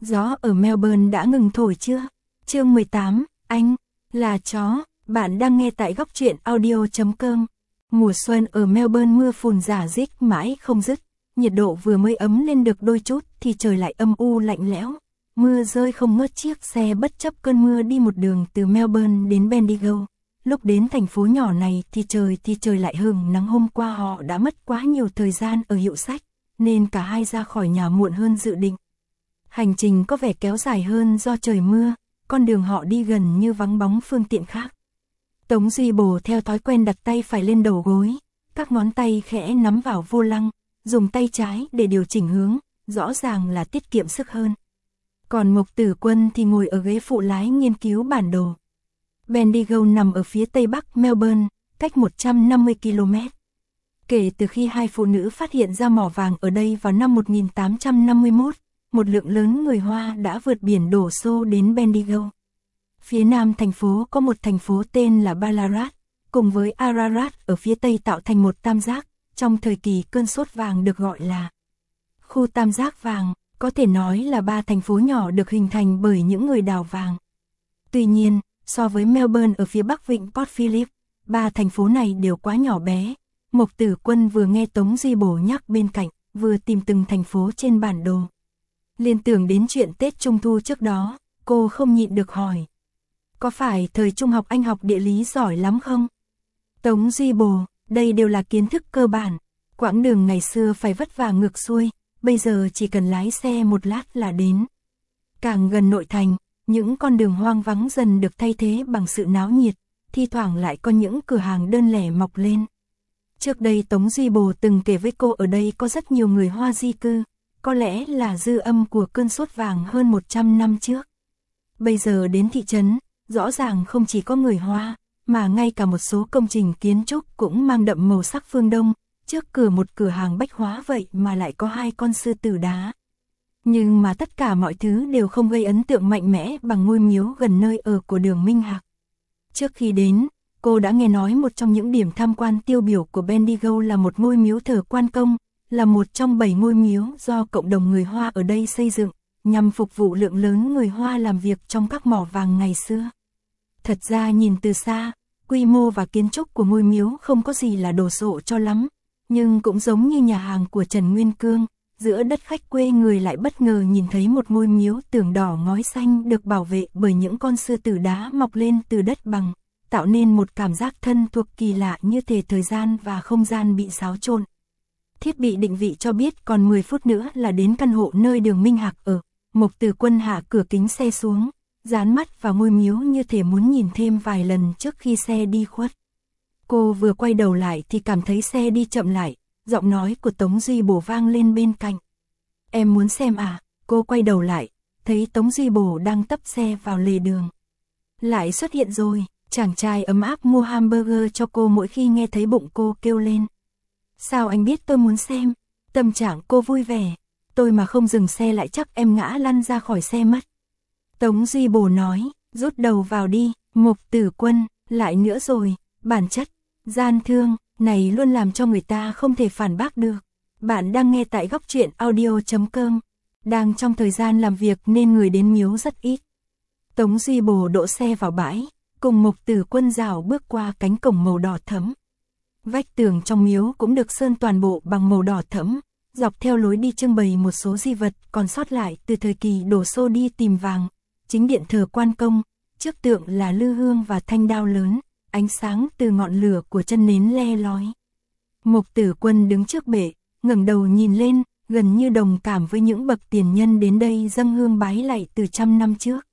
Gió ở Melbourne đã ngừng thổi chưa? Chương 18, anh là chó, bạn đang nghe tại góc truyện audio.com. Mùa xuân ở Melbourne mưa phùn rả rích mãi không dứt, nhiệt độ vừa mới ấm lên được đôi chút thì trời lại âm u lạnh lẽo. Mưa rơi không ngớt, chiếc xe bất chấp cơn mưa đi một đường từ Melbourne đến Bendigo. Lúc đến thành phố nhỏ này thì trời lại hừng nắng. Hôm qua họ đã mất quá nhiều thời gian ở hiệu sách, nên cả hai ra khỏi nhà muộn hơn dự định. Hành trình có vẻ kéo dài hơn do trời mưa, con đường họ đi gần như vắng bóng phương tiện khác. Tống Duy Bồ theo thói quen đặt tay phải lên đầu gối, các ngón tay khẽ nắm vào vô lăng, dùng tay trái để điều chỉnh hướng, rõ ràng là tiết kiệm sức hơn. Còn Mộc Tử Quân thì ngồi ở ghế phụ lái nghiên cứu bản đồ. Bendigo nằm ở phía tây bắc Melbourne, cách 150 km. Kể từ khi hai phụ nữ phát hiện ra mỏ vàng ở đây vào năm 1851, một lượng lớn người Hoa đã vượt biển đổ xô đến Bendigo. Phía nam thành phố có một thành phố tên là Ballarat, cùng với Ararat ở phía tây tạo thành một tam giác, trong thời kỳ cơn sốt vàng được gọi là khu tam giác vàng, có thể nói là ba thành phố nhỏ được hình thành bởi những người đào vàng. Tuy nhiên, so với Melbourne ở phía bắc vịnh Port Phillip, ba thành phố này đều quá nhỏ bé. Mộc Tử Quân vừa nghe Tống Duy Bổ nhắc bên cạnh, vừa tìm từng thành phố trên bản đồ. Liên tưởng đến chuyện Tết Trung Thu trước đó, cô không nhịn được hỏi. Có phải thời trung học anh học địa lý giỏi lắm không? Tống Duy Bồ, đây đều là kiến thức cơ bản. Quãng đường ngày xưa phải vất vả ngược xuôi, bây giờ chỉ cần lái xe một lát là đến. Càng gần nội thành, những con đường hoang vắng dần được thay thế bằng sự náo nhiệt, thi thoảng lại có những cửa hàng đơn lẻ mọc lên. Trước đây Tống Duy Bồ từng kể với cô ở đây có rất nhiều người Hoa di cư, có lẽ là dư âm của cơn sốt vàng hơn 100 năm trước. Bây giờ đến thị trấn, rõ ràng không chỉ có người Hoa, mà ngay cả một số công trình kiến trúc cũng mang đậm màu sắc phương Đông, trước cửa một cửa hàng bách hóa vậy mà lại có hai con sư tử đá. Nhưng mà tất cả mọi thứ đều không gây ấn tượng mạnh mẽ bằng ngôi miếu gần nơi ở của Đường Minh Hạc. Trước khi đến, cô đã nghe nói một trong những điểm tham quan tiêu biểu của Bendigo là một ngôi miếu thờ Quan Công, là một trong 7 ngôi miếu do cộng đồng người Hoa ở đây xây dựng, nhằm phục vụ lượng lớn người Hoa làm việc trong các mỏ vàng ngày xưa. Thật ra nhìn từ xa, quy mô và kiến trúc của ngôi miếu không có gì là đồ sộ cho lắm, nhưng cũng giống như nhà hàng của Trần Nguyên Cương, giữa đất khách quê người lại bất ngờ nhìn thấy một ngôi miếu tường đỏ ngói xanh được bảo vệ bởi những con sư tử đá mọc lên từ đất bằng, tạo nên một cảm giác thân thuộc kỳ lạ như thể thời gian và không gian bị xáo trộn. Thiết bị định vị cho biết còn 10 phút nữa là đến căn hộ nơi Đường Minh Hạc ở. Mộc Tử Quân hạ cửa kính xe xuống, dán mắt vào ngôi miếu như thể muốn nhìn thêm vài lần trước khi xe đi khuất. Cô vừa quay đầu lại thì cảm thấy xe đi chậm lại, giọng nói của Tống Duy Bổ vang lên bên cạnh. Em muốn xem à? Cô quay đầu lại, thấy Tống Duy Bổ đang tấp xe vào lề đường. Lại xuất hiện rồi, chàng trai ấm áp mua hamburger cho cô mỗi khi nghe thấy bụng cô kêu lên. Sao anh biết tôi muốn xem? Tâm trạng cô vui vẻ. Tôi mà không dừng xe lại chắc em ngã lăn ra khỏi xe mất. Tống Duy Bổ nói, rút đầu vào đi. Mộc Tử Quân, lại nữa rồi, bản chất, gian thương, này luôn làm cho người ta không thể phản bác được. Bạn đang nghe tại góc truyện audio.com. Đang trong thời gian làm việc nên người đến miếu rất ít. Tống Duy Bổ đỗ xe vào bãi, cùng Mộc Tử Quân rảo bước qua cánh cổng màu đỏ thẫm. Vách tường trong miếu cũng được sơn toàn bộ bằng màu đỏ thẫm. Dọc theo lối đi trưng bày một số di vật còn sót lại từ thời kỳ đổ xô đi tìm vàng. Chính điện thờ Quan Công, trước tượng là lư hương và thanh đao lớn, ánh sáng từ ngọn lửa của chân nến le lói. Mộc Tử Quân đứng trước bệ, ngẩng đầu nhìn lên, gần như đồng cảm với những bậc tiền nhân đến đây dâng hương bái lạy từ trăm năm trước.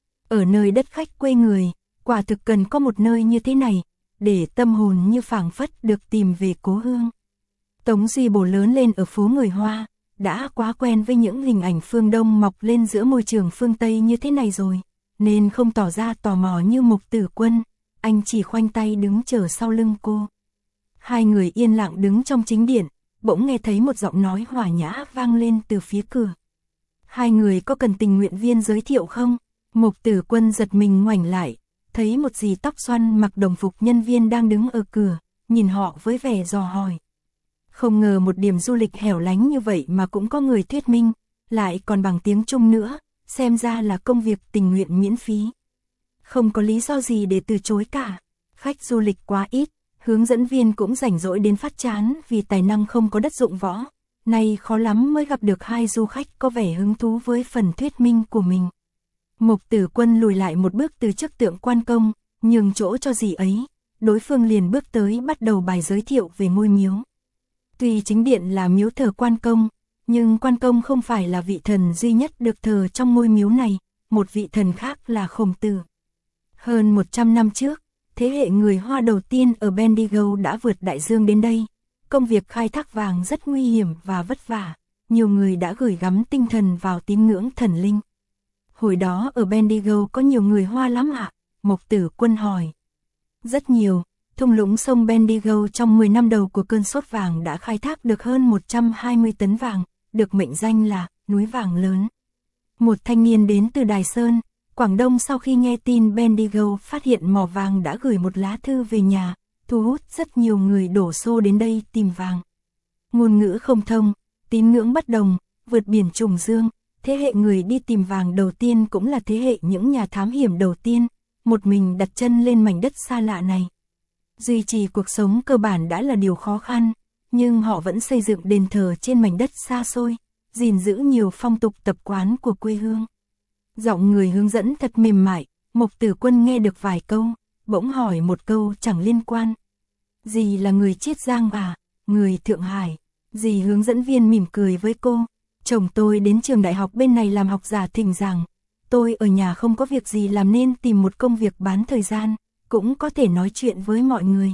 Ở nơi đất khách quê người, quả thực cần có một nơi như thế này, để tâm hồn như phảng phất được tìm về cố hương. Tống Duy Bổ lớn lên ở phố người Hoa, đã quá quen với những hình ảnh phương Đông mọc lên giữa môi trường phương Tây như thế này rồi, nên không tỏ ra tò mò như Mộc Tử Quân, anh chỉ khoanh tay đứng chờ sau lưng cô. Hai người yên lặng đứng trong chính điện, bỗng nghe thấy một giọng nói hòa nhã vang lên từ phía cửa. Hai người có cần tình nguyện viên giới thiệu không? Mộc Tử Quân giật mình ngoảnh lại, thấy một dì tóc xoăn mặc đồng phục nhân viên đang đứng ở cửa, nhìn họ với vẻ dò hỏi. Không ngờ một điểm du lịch hẻo lánh như vậy mà cũng có người thuyết minh, lại còn bằng tiếng Trung nữa, xem ra là công việc tình nguyện miễn phí. Không có lý do gì để từ chối cả. Khách du lịch quá ít, hướng dẫn viên cũng rảnh rỗi đến phát chán vì tài năng không có đất dụng võ. Nay khó lắm mới gặp được hai du khách có vẻ hứng thú với phần thuyết minh của mình. Mục Tử Quân lùi lại một bước từ trước tượng quan công, nhường chỗ cho dì ấy. Đối phương liền bước tới bắt đầu bài giới thiệu về ngôi miếu. Tuy chính điện là miếu thờ quan công, nhưng quan công không phải là vị thần duy nhất được thờ trong ngôi miếu này, một vị thần khác là Khổng Tử. Hơn 100 năm trước, thế hệ người Hoa đầu tiên ở Bendigo đã vượt đại dương đến đây. Công việc khai thác vàng rất nguy hiểm và vất vả, nhiều người đã gửi gắm tinh thần vào tín ngưỡng thần linh. Hồi đó ở Bendigo có nhiều người Hoa lắm ạ? Mục Tử Quân hỏi. Rất nhiều, thung lũng sông Bendigo trong 10 năm đầu của cơn sốt vàng đã khai thác được hơn 120 tấn vàng, được mệnh danh là núi vàng lớn. Một thanh niên đến từ Đài Sơn, Quảng Đông sau khi nghe tin Bendigo phát hiện mỏ vàng đã gửi một lá thư về nhà, thu hút rất nhiều người đổ xô đến đây tìm vàng. Ngôn ngữ không thông, tín ngưỡng bất đồng, vượt biển trùng dương, thế hệ người đi tìm vàng đầu tiên cũng là thế hệ những nhà thám hiểm đầu tiên, một mình đặt chân lên mảnh đất xa lạ này. Duy trì cuộc sống cơ bản đã là điều khó khăn, nhưng họ vẫn xây dựng đền thờ trên mảnh đất xa xôi, gìn giữ nhiều phong tục tập quán của quê hương. Giọng người hướng dẫn thật mềm mại, Mục Tử Quân nghe được vài câu, bỗng hỏi một câu chẳng liên quan. Dì là người Chiết Giang à? Người Thượng Hải. Dì hướng dẫn viên mỉm cười với cô. Chồng tôi đến trường đại học bên này làm học giả thỉnh giảng. Tôi ở nhà không có việc gì làm nên tìm một công việc bán thời gian, cũng có thể nói chuyện với mọi người.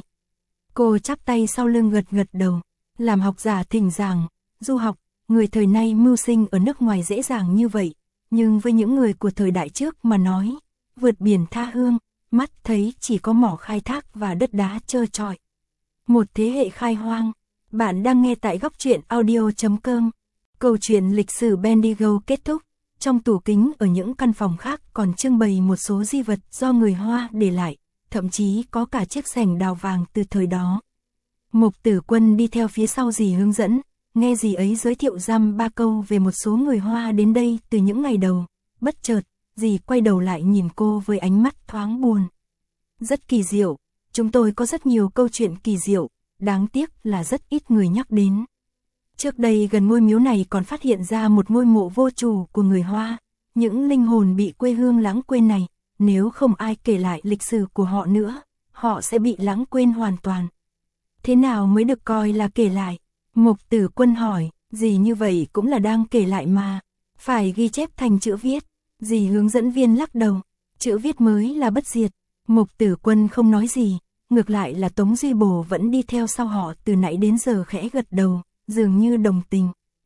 Cô chắp tay sau lưng gật gật đầu. Làm học giả thỉnh giảng, du học, người thời nay mưu sinh ở nước ngoài dễ dàng như vậy. Nhưng với những người của thời đại trước mà nói, vượt biển tha hương, mắt thấy chỉ có mỏ khai thác và đất đá trơ trọi. Một thế hệ khai hoang. Bạn đang nghe tại góc truyện audio.com. Câu chuyện lịch sử Bendigo kết thúc. Trong tủ kính ở những căn phòng khác còn trưng bày một số di vật do người Hoa để lại, thậm chí có cả chiếc xẻng đào vàng từ thời đó. Mục Tử Quân đi theo phía sau dì hướng dẫn, nghe dì ấy giới thiệu dăm ba câu về một số người Hoa đến đây từ những ngày đầu. Bất chợt, dì quay đầu lại nhìn cô với ánh mắt thoáng buồn. Rất kỳ diệu, chúng tôi có rất nhiều câu chuyện kỳ diệu, đáng tiếc là rất ít người nhắc đến. Trước đây gần ngôi miếu này còn phát hiện ra một ngôi mộ vô chủ của người Hoa, những linh hồn bị quê hương lãng quên này, nếu không ai kể lại lịch sử của họ nữa, họ sẽ bị lãng quên hoàn toàn. Thế nào mới được coi là kể lại? Mục Tử Quân hỏi, dì như vậy cũng là đang kể lại mà, phải ghi chép thành chữ viết. Dì hướng dẫn viên lắc đầu, chữ viết mới là bất diệt. Mục Tử Quân không nói gì, ngược lại là Tống Duy Bổ vẫn đi theo sau họ từ nãy đến giờ khẽ gật đầu, dường như đồng tình.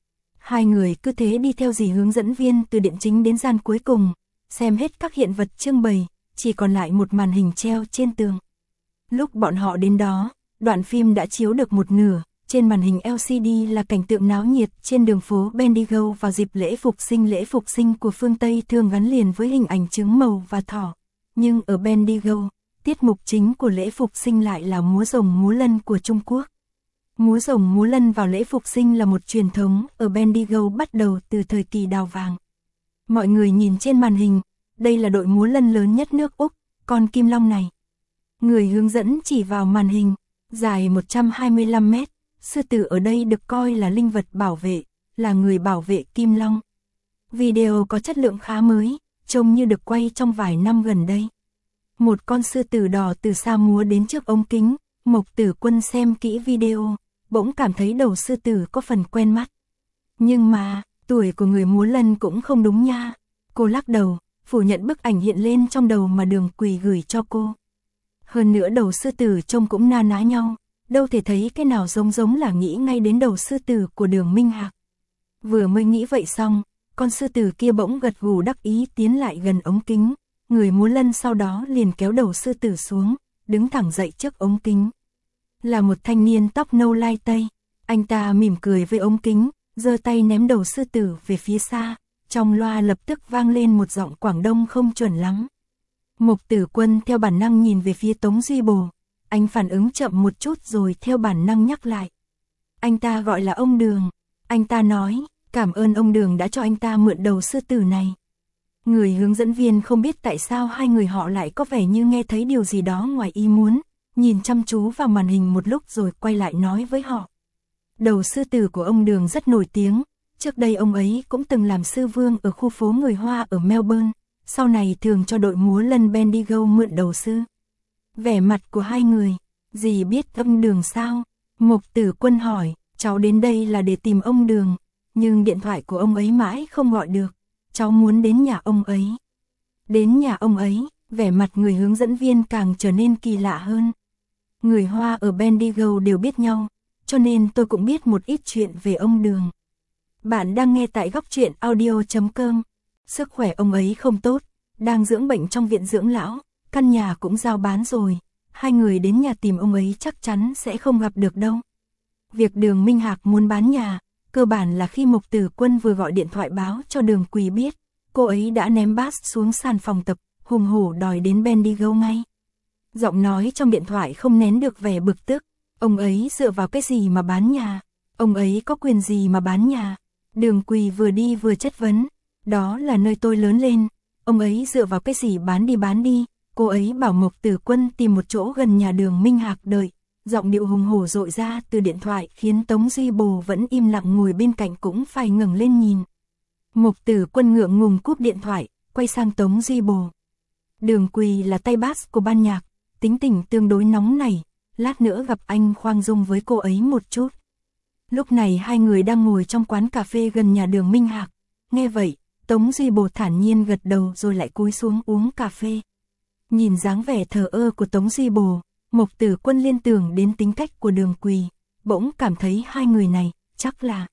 Hai người cứ thế đi theo dì hướng dẫn viên từ điện chính đến gian cuối cùng, xem hết các hiện vật trưng bày, chỉ còn lại một màn hình treo trên tường. Lúc bọn họ đến đó, đoạn phim đã chiếu được một nửa, trên màn hình LCD là cảnh tượng náo nhiệt trên đường phố Bendigo vào dịp lễ phục sinh. Lễ phục sinh của phương Tây thường gắn liền với hình ảnh trứng màu và thỏ, nhưng ở Bendigo, tiết mục chính của lễ phục sinh lại là múa rồng múa lân của Trung Quốc. Múa rồng múa lân vào lễ phục sinh là một truyền thống ở Bendigo bắt đầu từ thời kỳ đào vàng. Mọi người nhìn trên màn hình, đây là đội múa lân lớn nhất nước Úc, con Kim Long này. Người hướng dẫn chỉ vào màn hình, dài 125 mét, sư tử ở đây được coi là linh vật bảo vệ, là người bảo vệ Kim Long. Video có chất lượng khá mới, trông như được quay trong vài năm gần đây. Một con sư tử đỏ từ xa múa đến trước ống kính, Mục Tử Quân xem kỹ video, bỗng cảm thấy đầu sư tử có phần quen mắt. Nhưng mà, tuổi của người múa lân cũng không đúng nha. Cô lắc đầu, phủ nhận bức ảnh hiện lên trong đầu mà Đường Quỳ gửi cho cô. Hơn nữa đầu sư tử trông cũng na ná nhau, đâu thể thấy cái nào giống là nghĩ ngay đến đầu sư tử của Đường Minh Hạc. Vừa mới nghĩ vậy xong, con sư tử kia bỗng gật gù đắc ý tiến lại gần ống kính. Người múa lân sau đó liền kéo đầu sư tử xuống, đứng thẳng dậy trước ống kính. Là một thanh niên tóc nâu lai tây, anh ta mỉm cười với ống kính, giơ tay ném đầu sư tử về phía xa, trong loa lập tức vang lên một giọng Quảng Đông không chuẩn lắm. Mục Tử Quân theo bản năng nhìn về phía Tống Duy Bổ, anh phản ứng chậm một chút rồi theo bản năng nhắc lại. Anh ta gọi là ông Đường, anh ta nói, cảm ơn ông Đường đã cho anh ta mượn đầu sư tử này. Người hướng dẫn viên không biết tại sao hai người họ lại có vẻ như nghe thấy điều gì đó ngoài ý muốn, nhìn chăm chú vào màn hình một lúc rồi quay lại nói với họ. Đầu sư tử của ông Đường rất nổi tiếng, trước đây ông ấy cũng từng làm sư vương ở khu phố người Hoa ở Melbourne, sau này thường cho đội múa lân Bendigo mượn đầu sư. Vẻ mặt của hai người, dì biết ông Đường sao? Mục Tử Quân hỏi, cháu đến đây là để tìm ông Đường, nhưng điện thoại của ông ấy mãi không gọi được, cháu muốn đến nhà ông ấy. Đến nhà ông ấy, vẻ mặt người hướng dẫn viên càng trở nên kỳ lạ hơn. Người Hoa ở Bendigo đều biết nhau, cho nên tôi cũng biết một ít chuyện về ông Đường. Bạn đang nghe tại góc truyện audio.com. Sức khỏe ông ấy không tốt, đang dưỡng bệnh trong viện dưỡng lão, căn nhà cũng giao bán rồi. Hai người đến nhà tìm ông ấy chắc chắn sẽ không gặp được đâu. Việc Đường Minh Hạc muốn bán nhà, cơ bản là khi Mục Tử Quân vừa gọi điện thoại báo cho Đường Quỳ biết, cô ấy đã ném bass xuống sàn phòng tập, hùng hổ đòi đến Bendigo ngay. Giọng nói trong điện thoại không nén được vẻ bực tức. Ông ấy dựa vào cái gì mà bán nhà? Ông ấy có quyền gì mà bán nhà? Đường Quỳ vừa đi vừa chất vấn. Đó là nơi tôi lớn lên. Ông ấy dựa vào cái gì bán đi. Cô ấy bảo Mục Tử Quân tìm một chỗ gần nhà Đường Minh Hạc đợi. Giọng điệu hùng hổ dội ra từ điện thoại khiến Tống Duy Bồ vẫn im lặng ngồi bên cạnh cũng phải ngẩng lên nhìn. Mục Tử Quân ngượng ngùng cúp điện thoại, quay sang Tống Duy Bồ. Đường Quỳ là tay bass của ban nhạc, tính tình tương đối nóng nảy, lát nữa gặp anh khoan dung với cô ấy một chút. Lúc này hai người đang ngồi trong quán cà phê gần nhà Đường Minh Hạc, nghe vậy, Tống Duy Bồ thản nhiên gật đầu rồi lại cúi xuống uống cà phê. Nhìn dáng vẻ thờ ơ của Tống Duy Bồ, Mục Tử Quân liên tưởng đến tính cách của Đường Quỳ, bỗng cảm thấy hai người này chắc là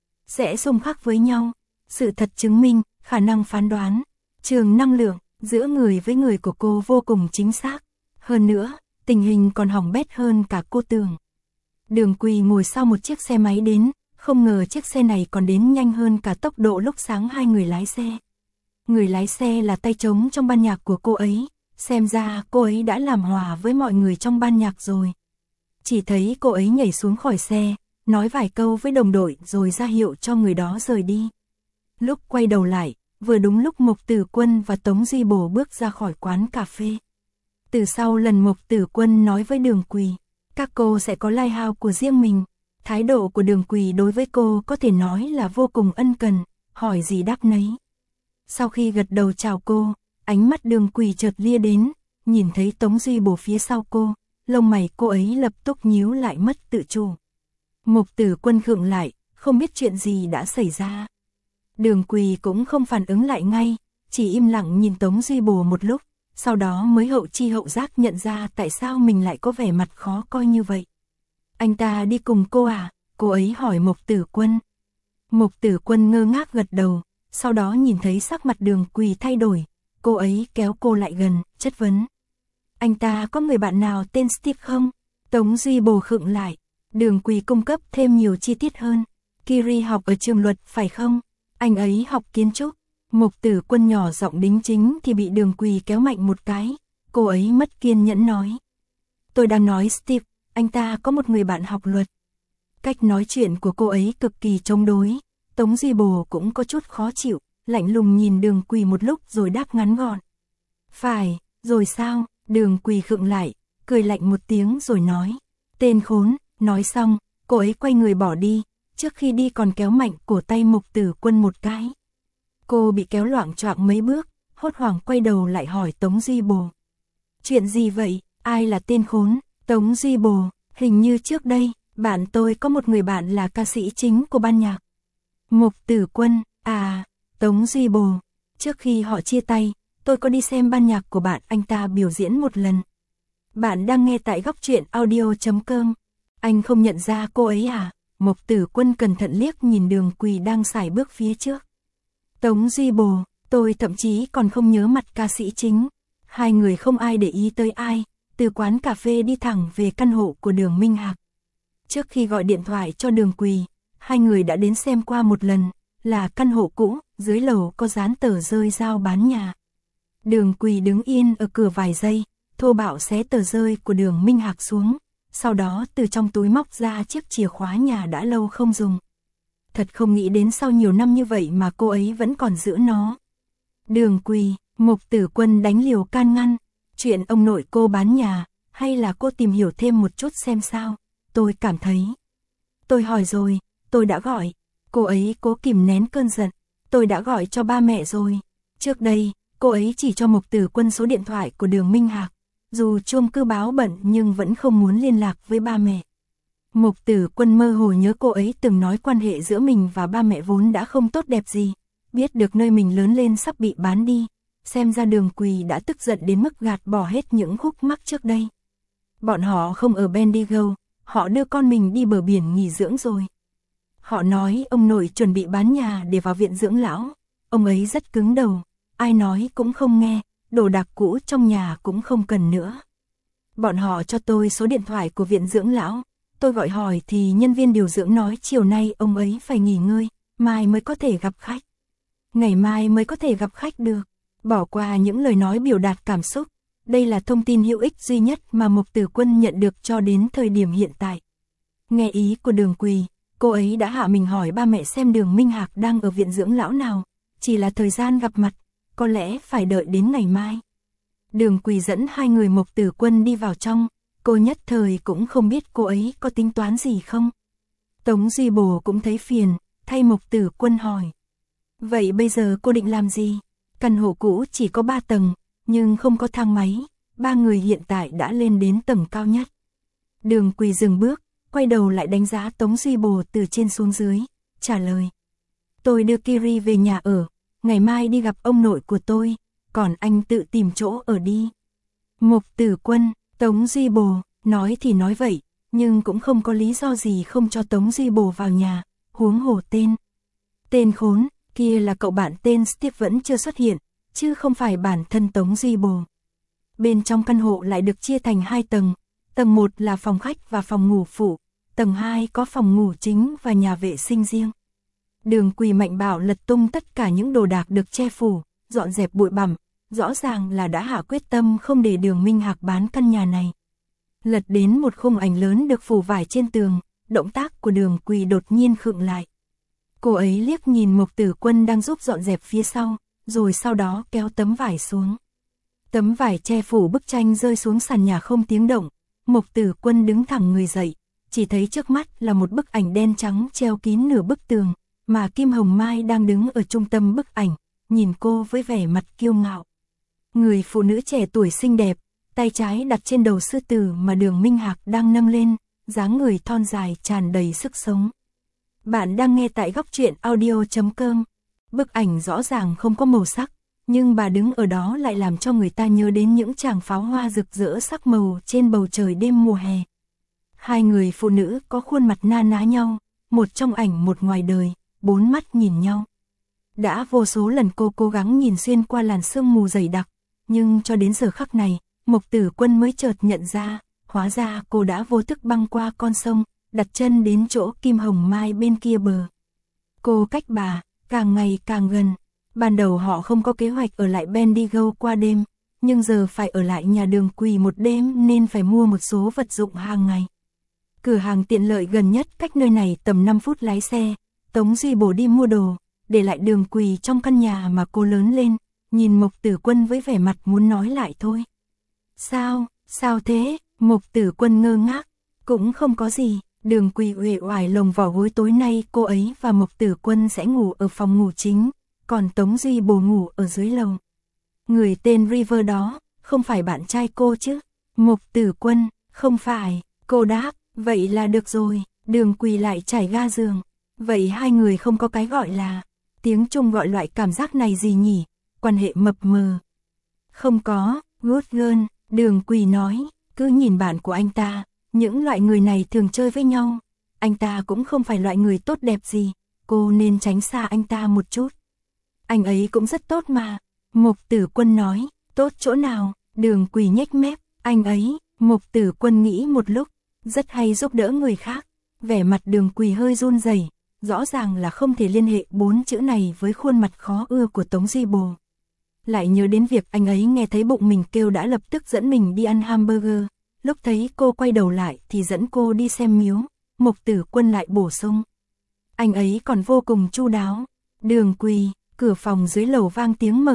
sẽ xung khắc với nhau. Sự thật chứng minh, khả năng phán đoán, trường năng lượng giữa người với người của cô vô cùng chính xác. Hơn nữa, tình hình còn hỏng bét hơn cả cô tưởng. Đường Quỳ ngồi sau một chiếc xe máy đến, không ngờ chiếc xe này còn đến nhanh hơn cả tốc độ lúc sáng hai người lái xe. Người lái xe là tay trống trong ban nhạc của cô ấy, xem ra cô ấy đã làm hòa với mọi người trong ban nhạc rồi. Chỉ thấy cô ấy nhảy xuống khỏi xe, nói vài câu với đồng đội rồi ra hiệu cho người đó rời đi. Lúc quay đầu lại, vừa đúng lúc Mục Tử Quân và Tống Duy Bồ bước ra khỏi quán cà phê. Từ sau lần Mục Tử Quân nói với Đường Quỳ, các cô sẽ có lighthouse của riêng mình. Thái độ của Đường Quỳ đối với cô có thể nói là vô cùng ân cần, hỏi gì đáp nấy. Sau khi gật đầu chào cô, ánh mắt Đường Quỳ chợt lia đến, nhìn thấy Tống Duy Bồ phía sau cô, lông mày cô ấy lập tức nhíu lại mất tự chủ. Mục Tử Quân khựng lại, không biết chuyện gì đã xảy ra. Đường Quỳ cũng không phản ứng lại ngay, chỉ im lặng nhìn Tống Duy Bồ một lúc, sau đó mới hậu chi hậu giác nhận ra tại sao mình lại có vẻ mặt khó coi như vậy. Anh ta đi cùng cô à? Cô ấy hỏi Mục Tử Quân. Mục Tử Quân ngơ ngác gật đầu, sau đó nhìn thấy sắc mặt Đường Quỳ thay đổi, cô ấy kéo cô lại gần, chất vấn. Anh ta có người bạn nào tên Steve không? Tống Duy Bồ khựng lại, Đường Quỳ cung cấp thêm nhiều chi tiết hơn. Kiri học ở trường luật phải không? Anh ấy học kiến trúc. Mục Tử Quân nhỏ giọng đính chính thì bị Đường Quỳ kéo mạnh một cái, cô ấy mất kiên nhẫn nói. Tôi đang nói Steve, anh ta có một người bạn học luật. Cách nói chuyện của cô ấy cực kỳ chống đối, Tống Duy Bồ cũng có chút khó chịu, lạnh lùng nhìn Đường Quỳ một lúc rồi đáp ngắn gọn. Phải, rồi sao? Đường Quỳ khựng lại, cười lạnh một tiếng rồi nói. Tên khốn, nói xong, cô ấy quay người bỏ đi, trước khi đi còn kéo mạnh cổ tay Mục Tử Quân một cái. Cô bị kéo loạng choạng mấy bước, hốt hoảng quay đầu lại hỏi Tống Duy Bồ. Chuyện gì vậy? Ai là tên khốn? Tống Duy Bồ, hình như trước đây, bạn tôi có một người bạn là ca sĩ chính của ban nhạc. Mục Tử Quân, à, Tống Duy Bồ, trước khi họ chia tay, tôi có đi xem ban nhạc của bạn anh ta biểu diễn một lần. Bạn đang nghe tại góc truyện audio.com. Anh không nhận ra cô ấy à? Mục Tử Quân cẩn thận liếc nhìn Đường Quỳ đang sải bước phía trước. Tống Duy Bồ, tôi thậm chí còn không nhớ mặt ca sĩ chính. Hai người không ai để ý tới ai, từ quán cà phê đi thẳng về căn hộ của Đường Minh Hạc. Trước khi gọi điện thoại cho Đường Quỳ, hai người đã đến xem qua một lần, là căn hộ cũ, dưới lầu có dán tờ rơi giao bán nhà. Đường Quỳ đứng yên ở cửa vài giây, thô bạo xé tờ rơi của Đường Minh Hạc xuống, sau đó từ trong túi móc ra chiếc chìa khóa nhà đã lâu không dùng. Thật không nghĩ đến sau nhiều năm như vậy mà cô ấy vẫn còn giữ nó. Đường Quỳ, Mục Tử Quân đánh liều can ngăn. Chuyện ông nội cô bán nhà, hay là cô tìm hiểu thêm một chút xem sao? Tôi cảm thấy. Tôi hỏi rồi, tôi đã gọi. Cô ấy cố kìm nén cơn giận. Tôi đã gọi cho ba mẹ rồi. Trước đây, cô ấy chỉ cho Mục Tử Quân số điện thoại của Đường Minh Hạc. Dù chuông cứ báo bận nhưng vẫn không muốn liên lạc với ba mẹ. Mục Tử Quân mơ hồ nhớ cô ấy từng nói quan hệ giữa mình và ba mẹ vốn đã không tốt đẹp gì. Biết được nơi mình lớn lên sắp bị bán đi. Xem ra Đường Quỳ đã tức giận đến mức gạt bỏ hết những khúc mắc trước đây. Bọn họ không ở Bendigo, họ đưa con mình đi bờ biển nghỉ dưỡng rồi. Họ nói ông nội chuẩn bị bán nhà để vào viện dưỡng lão. Ông ấy rất cứng đầu, ai nói cũng không nghe, đồ đạc cũ trong nhà cũng không cần nữa. Bọn họ cho tôi số điện thoại của viện dưỡng lão. Tôi gọi hỏi thì nhân viên điều dưỡng nói chiều nay ông ấy phải nghỉ ngơi, mai mới có thể gặp khách. Ngày mai mới có thể gặp khách được. Bỏ qua những lời nói biểu đạt cảm xúc. Đây là thông tin hữu ích duy nhất mà Mục Tử Quân nhận được cho đến thời điểm hiện tại. Nghe ý của Đường Quỳ, cô ấy đã hạ mình hỏi ba mẹ xem Đường Minh Hạc đang ở viện dưỡng lão nào. Chỉ là thời gian gặp mặt, có lẽ phải đợi đến ngày mai. Đường Quỳ dẫn hai người Mục Tử Quân đi vào trong. Cô nhất thời cũng không biết cô ấy có tính toán gì không. Tống Duy Bồ cũng thấy phiền, thay Mục Tử Quân hỏi. Vậy bây giờ cô định làm gì? Căn hộ cũ chỉ có 3 tầng, nhưng không có thang máy. Ba người hiện tại đã lên đến tầng cao nhất. Đường Quỳ dừng bước, quay đầu lại đánh giá Tống Duy Bồ từ trên xuống dưới, trả lời. Tôi đưa Kiri về nhà ở, ngày mai đi gặp ông nội của tôi, còn anh tự tìm chỗ ở đi. Mục Tử Quân, Tống Duy Bồ, nói thì nói vậy, nhưng cũng không có lý do gì không cho Tống Duy Bồ vào nhà, huống hồ tên. Tên khốn, kia là cậu bạn tên Steve vẫn chưa xuất hiện, chứ không phải bản thân Tống Duy Bồ. Bên trong căn hộ lại được chia thành 2 tầng, tầng 1 là phòng khách và phòng ngủ phụ, tầng 2 có phòng ngủ chính và nhà vệ sinh riêng. Đường Quỳ mạnh bạo lật tung tất cả những đồ đạc được che phủ, dọn dẹp bụi bặm, rõ ràng là đã hạ quyết tâm không để Đường Minh Hạc bán căn nhà này. Lật đến một khung ảnh lớn được phủ vải trên tường, động tác của Đường Quỳ đột nhiên khựng lại. Cô ấy liếc nhìn Mục Tử Quân đang giúp dọn dẹp phía sau, rồi sau đó kéo tấm vải xuống. Tấm vải che phủ bức tranh rơi xuống sàn nhà không tiếng động. Mục Tử Quân đứng thẳng người dậy, chỉ thấy trước mắt là một bức ảnh đen trắng treo kín nửa bức tường, mà Kim Hồng Mai đang đứng ở trung tâm bức ảnh, nhìn cô với vẻ mặt kiêu ngạo. Người phụ nữ trẻ tuổi xinh đẹp, tay trái đặt trên đầu sư tử mà Đường Minh Hạc đang nâng lên, dáng người thon dài tràn đầy sức sống. Bạn đang nghe tại góc truyện audio.com. Bức ảnh rõ ràng không có màu sắc, nhưng bà đứng ở đó lại làm cho người ta nhớ đến những tràng pháo hoa rực rỡ sắc màu trên bầu trời đêm mùa hè. Hai người phụ nữ có khuôn mặt na ná nhau, một trong ảnh một ngoài đời, bốn mắt nhìn nhau. Đã vô số lần cô cố gắng nhìn xuyên qua làn sương mù dày đặc, nhưng cho đến giờ khắc này, Mục Tử Quân mới chợt nhận ra, hóa ra cô đã vô thức băng qua con sông, đặt chân đến chỗ Kim Hồng Mai bên kia bờ. Cô cách bà càng ngày càng gần. Ban đầu họ không có kế hoạch ở lại Bendigo qua đêm, nhưng giờ phải ở lại nhà Đường Quỳ một đêm nên phải mua một số vật dụng hàng ngày. Cửa hàng tiện lợi gần nhất cách nơi này tầm 5 phút lái xe. Tống Duy Bồ đi mua đồ, để lại Đường Quỳ trong căn nhà mà cô lớn lên, nhìn Mục Tử Quân với vẻ mặt muốn nói lại thôi. Sao thế? Mục Tử Quân ngơ ngác, cũng không có gì. Đường Quỳ uể oải lồng vào gối, tối nay cô ấy và Mục Tử Quân sẽ ngủ ở phòng ngủ chính, còn Tống Duy Bồ ngủ ở dưới lầu. Người tên River đó, không phải bạn trai cô chứ? Mục Tử Quân, không phải, cô đáp, vậy là được rồi. Đường Quỳ lại trải ga giường. Vậy hai người không có cái gọi là tiếng Trung gọi loại cảm giác này gì nhỉ? Quan hệ mập mờ. Không có, good girl, Đường Quỳ nói, cứ nhìn bạn của anh ta, những loại người này thường chơi với nhau. Anh ta cũng không phải loại người tốt đẹp gì, cô nên tránh xa anh ta một chút. Anh ấy cũng rất tốt mà. Mục Tử Quân nói, tốt chỗ nào? Đường Quỳ nhếch mép, anh ấy, Mục Tử Quân nghĩ một lúc, rất hay giúp đỡ người khác. Vẻ mặt Đường Quỳ hơi run rẩy, rõ ràng là không thể liên hệ 4 chữ này với khuôn mặt khó ưa của Tống Duy Bồ. Lại nhớ đến việc anh ấy nghe thấy bụng mình kêu đã lập tức dẫn mình đi ăn hamburger. Lúc thấy cô quay đầu lại thì dẫn cô đi xem miếu. Mục Tử Quân lại bổ sung, anh ấy còn vô cùng chu đáo. Đường Quỳ, cửa phòng dưới lầu vang tiếng mở,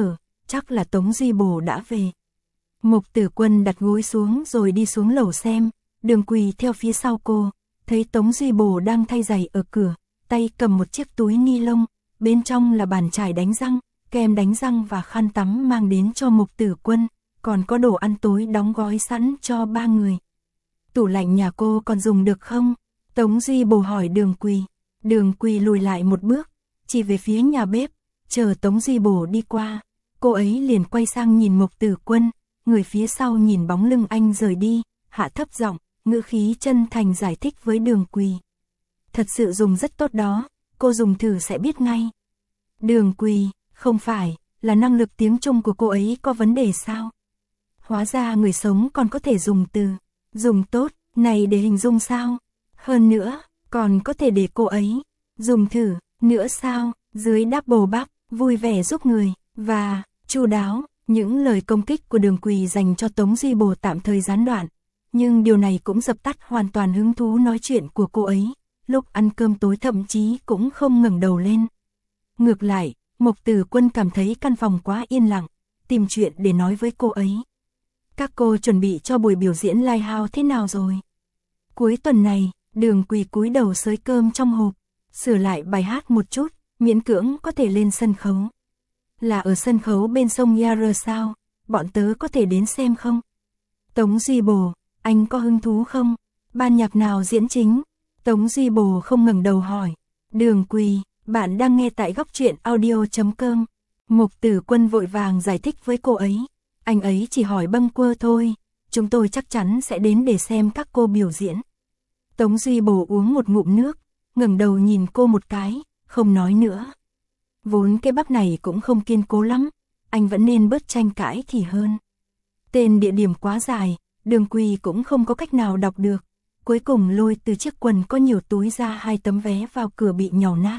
chắc là Tống Duy Bổ đã về. Mục Tử Quân đặt gối xuống rồi đi xuống lầu xem, Đường Quỳ theo phía sau cô, thấy Tống Duy Bổ đang thay giày ở cửa, tay cầm một chiếc túi ni lông, bên trong là bàn chải đánh răng, kem đánh răng và khăn tắm mang đến cho Mục Tử Quân, còn có đồ ăn tối đóng gói sẵn cho 3 người. Tủ lạnh nhà cô còn dùng được không? Tống Duy Bổ hỏi Đường Quỳ. Đường Quỳ lùi lại một bước, chỉ về phía nhà bếp, chờ Tống Duy Bổ đi qua, cô ấy liền quay sang nhìn Mục Tử Quân, người phía sau nhìn bóng lưng anh rời đi, hạ thấp giọng, ngữ khí chân thành giải thích với Đường Quỳ. Thật sự dùng rất tốt đó, cô dùng thử sẽ biết ngay. Đường Quỳ, không phải, là năng lực tiếng Trung của cô ấy có vấn đề sao? Hóa ra người sống còn có thể dùng từ, dùng tốt, này để hình dung sao? Hơn nữa, còn có thể để cô ấy, dùng thử, nữa sao? Dưới double bắp, vui vẻ giúp người, và, chu đáo, những lời công kích của Đường Quỳ dành cho Tống Duy Bổ tạm thời gián đoạn. Nhưng điều này cũng dập tắt hoàn toàn hứng thú nói chuyện của cô ấy, lúc ăn cơm tối thậm chí cũng không ngẩng đầu lên. Ngược lại, Mục Tử Quân cảm thấy căn phòng quá yên lặng, tìm chuyện để nói với cô ấy. Các cô chuẩn bị cho buổi biểu diễn Lighthouse thế nào rồi? Cuối tuần này, Đường Quỳ cúi đầu xới cơm trong hộp, sửa lại bài hát một chút, miễn cưỡng có thể lên sân khấu. Là ở sân khấu bên sông Yar sao? Bọn tớ có thể đến xem không? Tống Duy Bổ, anh có hứng thú không? Ban nhạc nào diễn chính? Tống Duy Bổ không ngẩng đầu hỏi. Đường Quỳ, bạn đang nghe tại góc truyện audio.com. Mục Tử Quân vội vàng giải thích với cô ấy. Anh ấy chỉ hỏi bâng quơ thôi, chúng tôi chắc chắn sẽ đến để xem các cô biểu diễn. Tống Duy Bổ uống một ngụm nước, ngẩng đầu nhìn cô một cái, không nói nữa. Vốn cái bắp này cũng không kiên cố lắm, anh vẫn nên bớt tranh cãi thì hơn. Tên địa điểm quá dài, Đường Quỳ cũng không có cách nào đọc được. Cuối cùng lôi từ chiếc quần có nhiều túi ra 2 tấm vé vào cửa bị nhàu nát.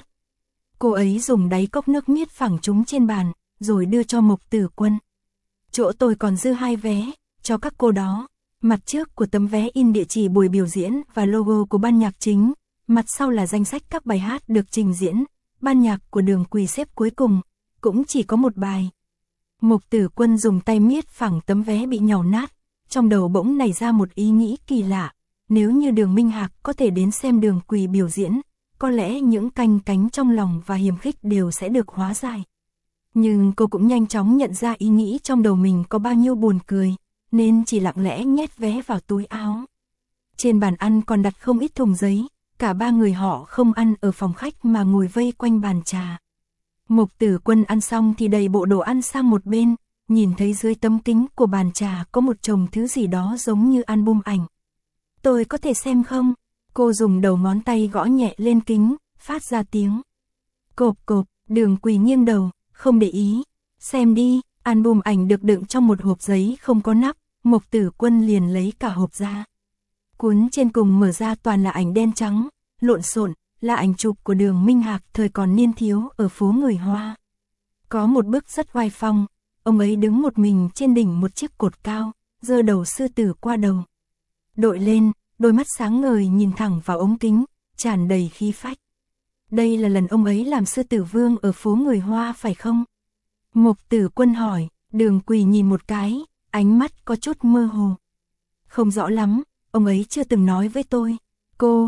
Cô ấy dùng đáy cốc nước miết phẳng chúng trên bàn, rồi đưa cho Mục Tử Quân. Chỗ tôi còn dư 2 vé, cho các cô đó. Mặt trước của tấm vé in địa chỉ buổi biểu diễn và logo của ban nhạc chính, mặt sau là danh sách các bài hát được trình diễn. Ban nhạc của Đường Quỳ xếp cuối cùng, cũng chỉ có một bài. Mục Tử Quân dùng tay miết phẳng tấm vé bị nhàu nát, trong đầu bỗng nảy ra một ý nghĩ kỳ lạ. Nếu như Đường Minh Hạc có thể đến xem Đường Quỳ biểu diễn, có lẽ những canh cánh trong lòng và hiềm khích đều sẽ được hóa giải. Nhưng cô cũng nhanh chóng nhận ra ý nghĩ trong đầu mình có bao nhiêu buồn cười, nên chỉ lặng lẽ nhét vé vào túi áo. Trên bàn ăn còn đặt không ít thùng giấy, cả 3 người họ không ăn ở phòng khách mà ngồi vây quanh bàn trà. Mục Tử Quân ăn xong thì đầy bộ đồ ăn sang một bên, nhìn thấy dưới tấm kính của bàn trà có một chồng thứ gì đó giống như album ảnh. Tôi có thể xem không? Cô dùng đầu ngón tay gõ nhẹ lên kính, phát ra tiếng. Cộp cộp, Đường Quỳ nghiêng đầu, không để ý. Xem đi, album ảnh được đựng trong một hộp giấy không có nắp, Mục Tử Quân liền lấy cả hộp ra. Cuốn trên cùng mở ra toàn là ảnh đen trắng, lộn xộn, là ảnh chụp của Đường Minh Hạc thời còn niên thiếu ở phố người Hoa. Có một bức rất oai phong, ông ấy đứng một mình trên đỉnh một chiếc cột cao, giơ đầu sư tử qua đầu. Đội lên, đôi mắt sáng ngời nhìn thẳng vào ống kính, tràn đầy khí phách. Đây là lần ông ấy làm sư tử vương ở phố người Hoa phải không? Mục Tử Quân hỏi, Đường Quỳ nhìn một cái, ánh mắt có chút mơ hồ. Không rõ lắm, ông ấy chưa từng nói với tôi. Cô,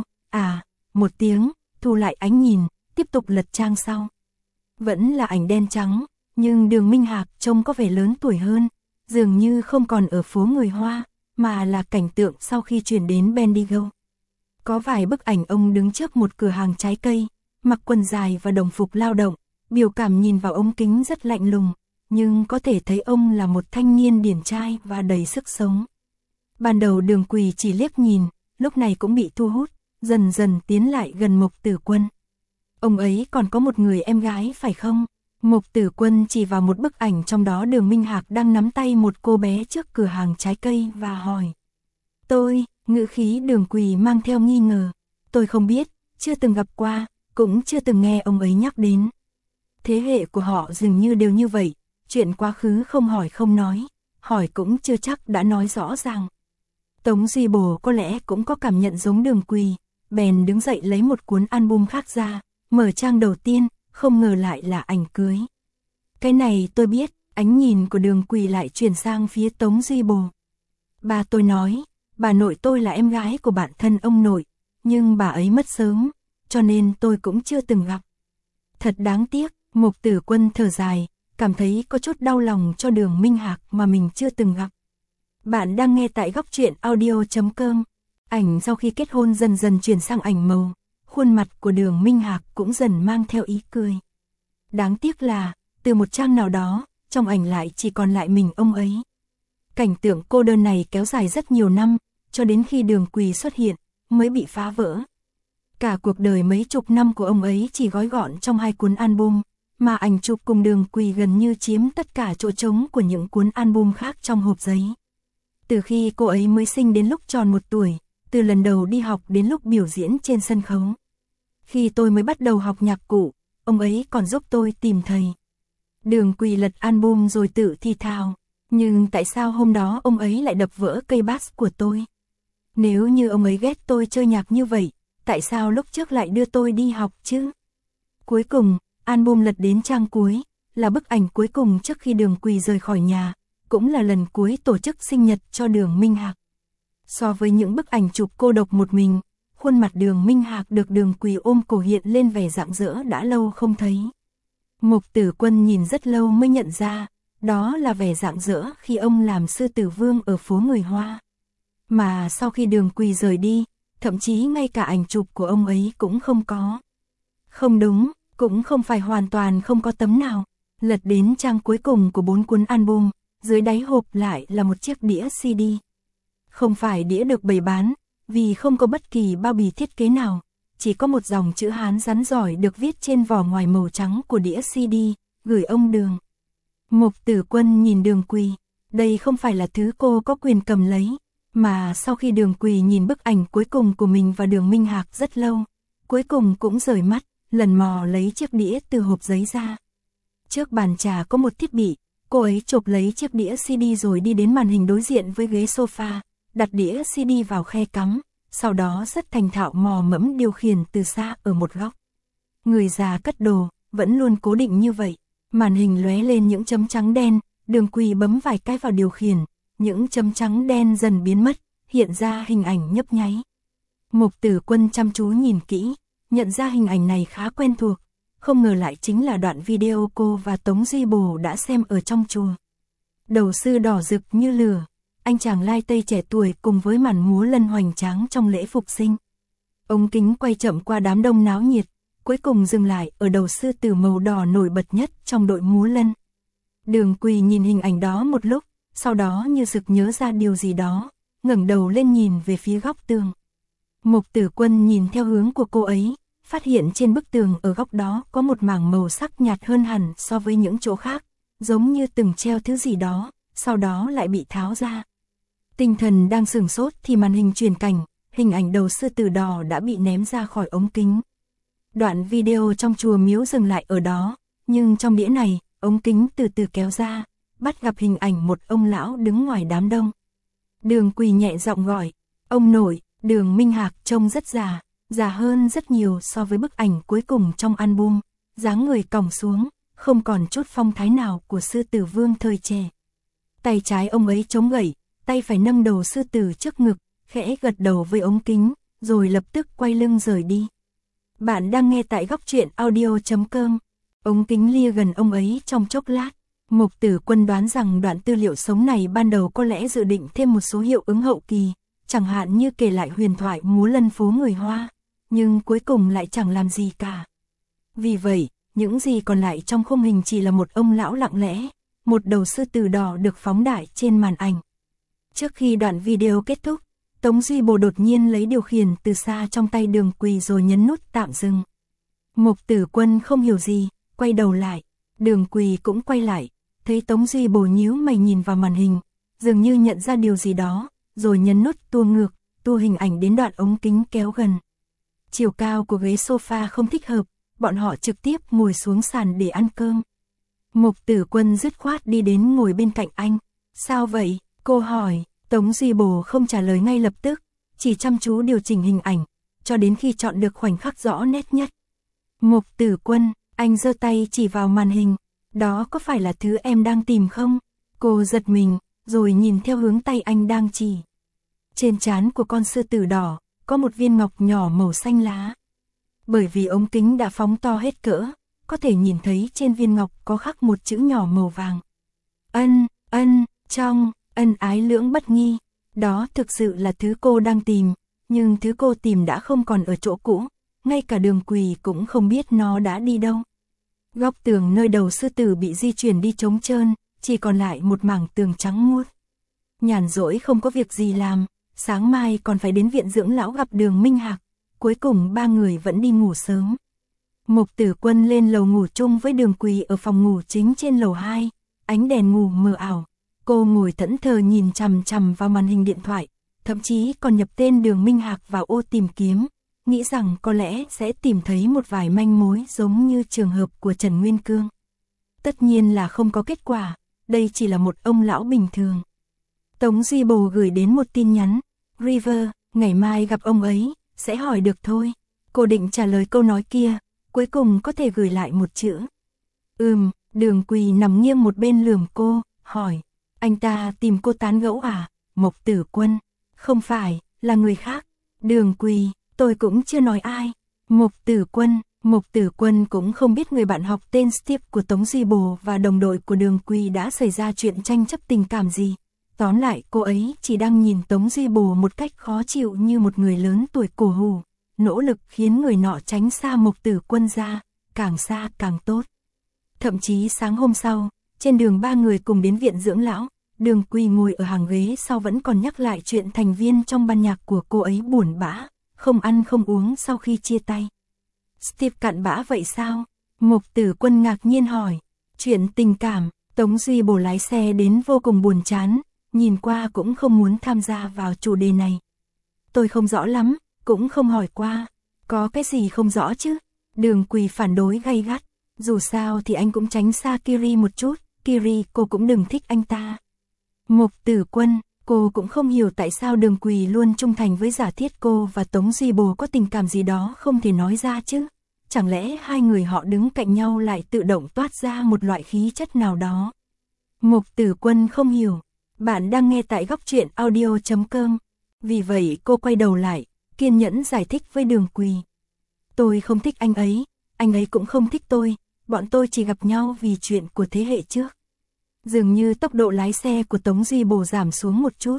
một tiếng, thu lại ánh nhìn, tiếp tục lật trang sau. Vẫn là ảnh đen trắng, nhưng Đường Minh Hạc trông có vẻ lớn tuổi hơn, dường như không còn ở phố người Hoa, mà là cảnh tượng sau khi chuyển đến Bendigo. Có vài bức ảnh ông đứng trước một cửa hàng trái cây, mặc quần dài và đồng phục lao động, biểu cảm nhìn vào ống kính rất lạnh lùng, nhưng có thể thấy ông là một thanh niên điển trai và đầy sức sống. Ban đầu Đường Quỳ chỉ liếc nhìn, lúc này cũng bị thu hút, dần dần tiến lại gần Mục Tử Quân. Ông ấy còn có một người em gái phải không? Mục Tử Quân chỉ vào một bức ảnh trong đó Đường Minh Hạc đang nắm tay một cô bé trước cửa hàng trái cây và hỏi. Tôi, ngữ khí Đường Quỳ mang theo nghi ngờ. Tôi không biết, chưa từng gặp qua, cũng chưa từng nghe ông ấy nhắc đến. Thế hệ của họ dường như đều như vậy, chuyện quá khứ không hỏi không nói, hỏi cũng chưa chắc đã nói rõ ràng. Tống Duy Bổ có lẽ cũng có cảm nhận giống Đường Quỳ, bèn đứng dậy lấy một cuốn album khác ra, mở trang đầu tiên, không ngờ lại là ảnh cưới. Cái này tôi biết, Ánh nhìn của Đường Quỳ lại chuyển sang phía Tống Duy Bồ. Bà tôi nói, bà nội tôi là em gái của bạn thân ông nội, nhưng bà ấy mất sớm, cho nên tôi cũng chưa từng gặp. Thật đáng tiếc, Mục Tử Quân thở dài, cảm thấy có chút đau lòng cho Đường Minh Hạc mà mình chưa từng gặp. Bạn đang nghe tại góc truyện audio.com. Ảnh sau khi kết hôn dần dần chuyển sang ảnh màu, khuôn mặt của Đường Minh Hạc cũng dần mang theo ý cười. Đáng tiếc là, từ một trang nào đó, trong ảnh lại chỉ còn lại mình ông ấy. Cảnh tượng cô đơn này kéo dài rất nhiều năm, cho đến khi Đường Quỳ xuất hiện, mới bị phá vỡ. Cả cuộc đời mấy chục năm của ông ấy chỉ gói gọn trong 2 cuốn album, mà ảnh chụp cùng Đường Quỳ gần như chiếm tất cả chỗ trống của những cuốn album khác trong hộp giấy. Từ khi cô ấy mới sinh đến lúc tròn 1 tuổi, từ lần đầu đi học đến lúc biểu diễn trên sân khấu. Khi tôi mới bắt đầu học nhạc cụ, ông ấy còn giúp tôi tìm thầy. Đường Quỳ lật album rồi tự thì thào, nhưng tại sao hôm đó ông ấy lại đập vỡ cây bass của tôi? Nếu như ông ấy ghét tôi chơi nhạc như vậy, tại sao lúc trước lại đưa tôi đi học chứ? Cuối cùng, album lật đến trang cuối, là bức ảnh cuối cùng trước khi Đường Quỳ rời khỏi nhà, cũng là lần cuối tổ chức sinh nhật cho Đường Minh Hạc. So với những bức ảnh chụp cô độc một mình, khuôn mặt Đường Minh Hạc được Đường Quỳ ôm cổ hiện lên vẻ rạng rỡ đã lâu không thấy. Mục Tử Quân nhìn rất lâu mới nhận ra, đó là vẻ rạng rỡ khi ông làm sư tử vương ở phố người Hoa. Mà sau khi Đường Quỳ rời đi, thậm chí ngay cả ảnh chụp của ông ấy cũng không có. Không đúng, cũng không phải hoàn toàn không có tấm nào. Lật đến trang cuối cùng của 4 cuốn album, dưới đáy hộp lại là một chiếc đĩa CD. Không phải đĩa được bày bán, vì không có bất kỳ bao bì thiết kế nào, chỉ có một dòng chữ Hán rắn giỏi được viết trên vỏ ngoài màu trắng của đĩa CD, gửi ông Đường. Mục Tử Quân nhìn Đường Quỳ, đây không phải là thứ cô có quyền cầm lấy, mà sau khi Đường Quỳ nhìn bức ảnh cuối cùng của mình và Đường Minh Hạc rất lâu, cuối cùng cũng rời mắt, lần mò lấy chiếc đĩa từ hộp giấy ra. Trước bàn trà có một thiết bị, cô ấy chộp lấy chiếc đĩa CD rồi đi đến màn hình đối diện với ghế sofa, đặt đĩa CD vào khe cắm, sau đó rất thành thạo mò mẫm điều khiển từ xa ở một góc. Người già cất đồ, vẫn luôn cố định như vậy, màn hình lóe lên những chấm trắng đen, Đường Quỳ bấm vài cái vào điều khiển, những chấm trắng đen dần biến mất, hiện ra hình ảnh nhấp nháy. Mục Tử Quân chăm chú nhìn kỹ, nhận ra hình ảnh này khá quen thuộc, không ngờ lại chính là đoạn video cô và Tống Duy Bồ đã xem ở trong chùa. Đầu sư đỏ rực như lửa, anh chàng lai tây trẻ tuổi cùng với màn múa lân hoành tráng trong lễ phục sinh. Ống kính quay chậm qua đám đông náo nhiệt, cuối cùng dừng lại ở đầu sư tử màu đỏ nổi bật nhất trong đội múa lân. Đường Quỳ nhìn hình ảnh đó một lúc, sau đó như sực nhớ ra điều gì đó, ngẩng đầu lên nhìn về phía góc tường. Mục Tử Quân nhìn theo hướng của cô ấy, phát hiện trên bức tường ở góc đó có một mảng màu sắc nhạt hơn hẳn so với những chỗ khác, giống như từng treo thứ gì đó, sau đó lại bị tháo ra. Tinh thần đang sửng sốt thì màn hình chuyển cảnh, hình ảnh đầu sư tử đỏ đã bị ném ra khỏi ống kính. Đoạn video trong chùa miếu dừng lại ở đó, nhưng trong đĩa này, ống kính từ từ kéo ra, bắt gặp hình ảnh một ông lão đứng ngoài đám đông. Đường Quỳ nhẹ giọng gọi, ông nội. Đường Minh Hạc trông rất già, già hơn rất nhiều so với bức ảnh cuối cùng trong album, dáng người còng xuống, không còn chút phong thái nào của sư tử vương thời trẻ. Tay trái ông ấy chống gậy, tay phải nâng đầu sư tử trước ngực, khẽ gật đầu với ống kính, rồi lập tức quay lưng rời đi. Bạn đang nghe tại góc truyện audio.com. Ống kính lia gần ông ấy trong chốc lát. Mục Tử Quân đoán rằng đoạn tư liệu sống này ban đầu có lẽ dự định thêm một số hiệu ứng hậu kỳ, chẳng hạn như kể lại huyền thoại múa lân phố người Hoa, nhưng cuối cùng lại chẳng làm gì cả. Vì vậy, những gì còn lại trong khung hình chỉ là một ông lão lặng lẽ, một đầu sư tử đỏ được phóng đại trên màn ảnh. Trước khi đoạn video kết thúc, Tống Duy Bồ đột nhiên lấy điều khiển từ xa trong tay Đường Quỳ rồi nhấn nút tạm dừng. Mục Tử Quân không hiểu gì, quay đầu lại, Đường Quỳ cũng quay lại, thấy Tống Duy Bồ nhíu mày nhìn vào màn hình, dường như nhận ra điều gì đó, rồi nhấn nút tua ngược, tua hình ảnh đến đoạn ống kính kéo gần. Chiều cao của ghế sofa không thích hợp, bọn họ trực tiếp ngồi xuống sàn để ăn cơm. Mục Tử Quân dứt khoát đi đến ngồi bên cạnh anh. Sao vậy? Cô hỏi. Tống Duy Bồ không trả lời ngay lập tức, chỉ chăm chú điều chỉnh hình ảnh, cho đến khi chọn được khoảnh khắc rõ nét nhất. Mục Tử Quân, anh giơ tay chỉ vào màn hình. Đó có phải là thứ em đang tìm không? Cô giật mình, rồi nhìn theo hướng tay anh đang chỉ. Trên trán của con sư tử đỏ, có một viên ngọc nhỏ màu xanh lá. Bởi vì ống kính đã phóng to hết cỡ, có thể nhìn thấy trên viên ngọc có khắc một chữ nhỏ màu vàng. Trong, ân ái lưỡng bất nghi. Đó thực sự là thứ cô đang tìm, nhưng thứ cô tìm đã không còn ở chỗ cũ, ngay cả Đường Quỳ cũng không biết nó đã đi đâu. Góc tường nơi đầu sư tử bị di chuyển đi trống trơn, chỉ còn lại một mảng tường trắng muốt. Nhàn rỗi không có việc gì làm, sáng mai còn phải đến viện dưỡng lão gặp Đường Minh Hạc, cuối cùng ba người vẫn đi ngủ sớm. Mục Tử Quân lên lầu ngủ chung với Đường Quỳ ở phòng ngủ chính trên lầu 2, ánh đèn ngủ mờ ảo. Cô ngồi thẫn thờ nhìn chằm chằm vào màn hình điện thoại, thậm chí còn nhập tên Đường Minh Hạc vào ô tìm kiếm, nghĩ rằng có lẽ sẽ tìm thấy một vài manh mối giống như trường hợp của Trần Nguyên Cương. Tất nhiên là không có kết quả, đây chỉ là một ông lão bình thường. Tống Duy Bồ gửi đến một tin nhắn, River, ngày mai gặp ông ấy, sẽ hỏi được thôi. Cô định trả lời câu nói kia, cuối cùng có thể gửi lại một chữ. Đường Quỳ nằm nghiêng một bên lườm cô, hỏi, anh ta tìm cô tán gẫu à? Mục Tử Quân, không phải, là người khác. Đường Quỳ, tôi cũng chưa nói ai. Mục Tử Quân cũng không biết người bạn học tên Steve của Tống Duy Bồ và đồng đội của Đường Quỳ đã xảy ra chuyện tranh chấp tình cảm gì. Tóm lại cô ấy chỉ đang nhìn Tống Duy Bồ một cách khó chịu như một người lớn tuổi cổ hủ, nỗ lực khiến người nọ tránh xa Mục Tử Quân ra, càng xa càng tốt. Thậm chí sáng hôm sau, trên đường ba người cùng đến viện dưỡng lão, Đường Quỳ ngồi ở hàng ghế sau vẫn còn nhắc lại chuyện thành viên trong ban nhạc của cô ấy buồn bã, không ăn không uống sau khi chia tay. Steve cặn bã vậy sao? Mục Tử Quân ngạc nhiên hỏi. Chuyện tình cảm, Tống Duy Bồ lái xe đến vô cùng buồn chán, nhìn qua cũng không muốn tham gia vào chủ đề này. Tôi không rõ lắm, cũng không hỏi qua. Có cái gì không rõ chứ? Đường Quỳ phản đối gay gắt. Dù sao thì anh cũng tránh xa Kiri một chút, Kiri cô cũng đừng thích anh ta. Mục Tử Quân, cô cũng không hiểu tại sao Đường Quỳ luôn trung thành với giả thiết cô và Tống Duy Bồ có tình cảm gì đó không thể nói ra chứ. Chẳng lẽ hai người họ đứng cạnh nhau lại tự động toát ra một loại khí chất nào đó. Mục Tử Quân không hiểu. Bạn đang nghe tại góc truyện audio.com. Vì vậy cô quay đầu lại, kiên nhẫn giải thích với Đường Quỳ. Tôi không thích anh ấy cũng không thích tôi, bọn tôi chỉ gặp nhau vì chuyện của thế hệ trước. Dường như tốc độ lái xe của Tống Duy Bồ giảm xuống một chút.